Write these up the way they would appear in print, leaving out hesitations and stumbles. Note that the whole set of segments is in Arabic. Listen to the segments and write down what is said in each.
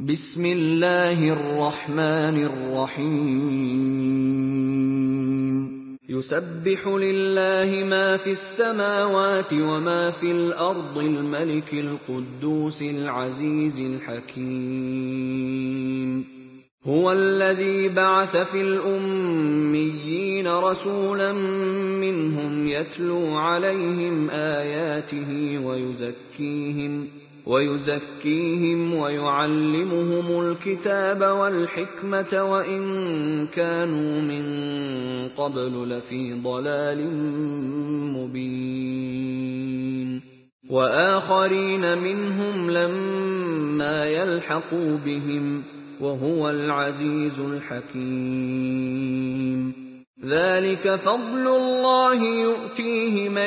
بسم الله الرحمن الرحيم يسبح لله ما في السماوات وما في الأرض الملك القدوس العزيز الحكيم هو الذي بعث في الأميين رسولا منهم يتلو عليهم آياته ويزكيهم ويعلمهم الكتاب والحكمة وإن كانوا من قبل لفي ضلال مبين وآخرين منهم لما يلحقوا بهم وهو العزيز الحكيم ذلك فضل الله يؤتيه من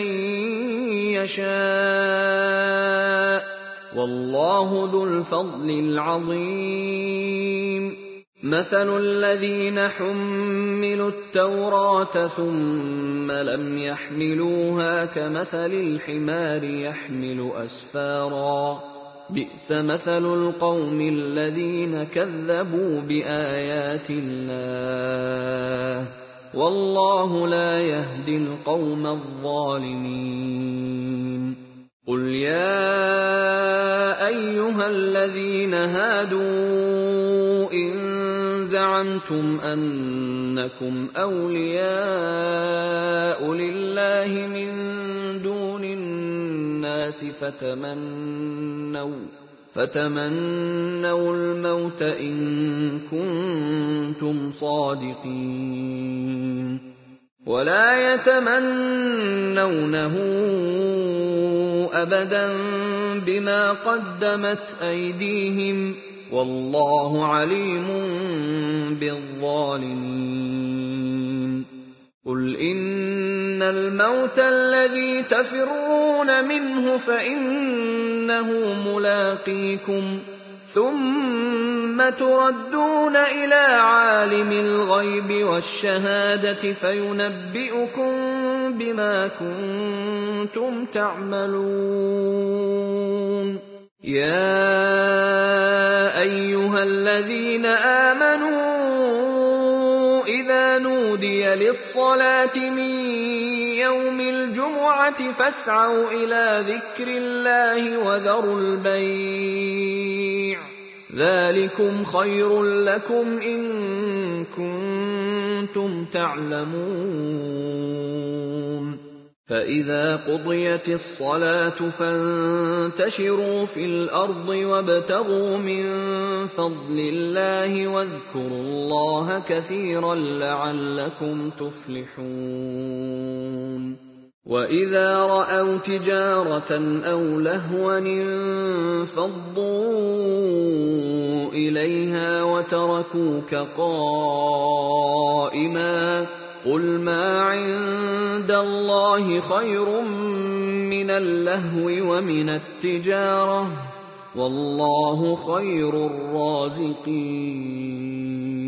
يشاء والله ذو الفضل العظيم مثل الذين حملوا التوراة ثم لم يحملوها كمثل الحمار يحمل أسفارا بئس مثل القوم الذين كذبوا بآيات الله والله لا يهدي القوم الظالمين قل يا أيها الذين هادوا إن زعمتم أنكم أولياء لله من دون الناس فتمنوا الموت إن كنتم صادقين ولا يتمنونه أبدا بما قدمت أيديهم والله عليم بالظالمين قل إن الموت الذي تفرون منه فإنه ملاقيكم ثم تردون إلى عالم الغيب والشهادة فينبئكم بما كنتم تعملون يا أيها الذين آمنوا إذا نودي للصلاة من يوم الجمعة فاسعوا إلى ذكر الله وذروا البيع ذلكم خير لكم إن كنتم تعلمون فإذا قضيت الصلاة فانتشروا في الأرض وابتغوا من فضل الله واذكروا الله كثيرا لعلكم تفلحون وإذا رأوا تجارة أو لهوا انفضوا إليها وتركوك قائما قل ما عند الله خير من اللهو ومن التجارة والله خير الرازقين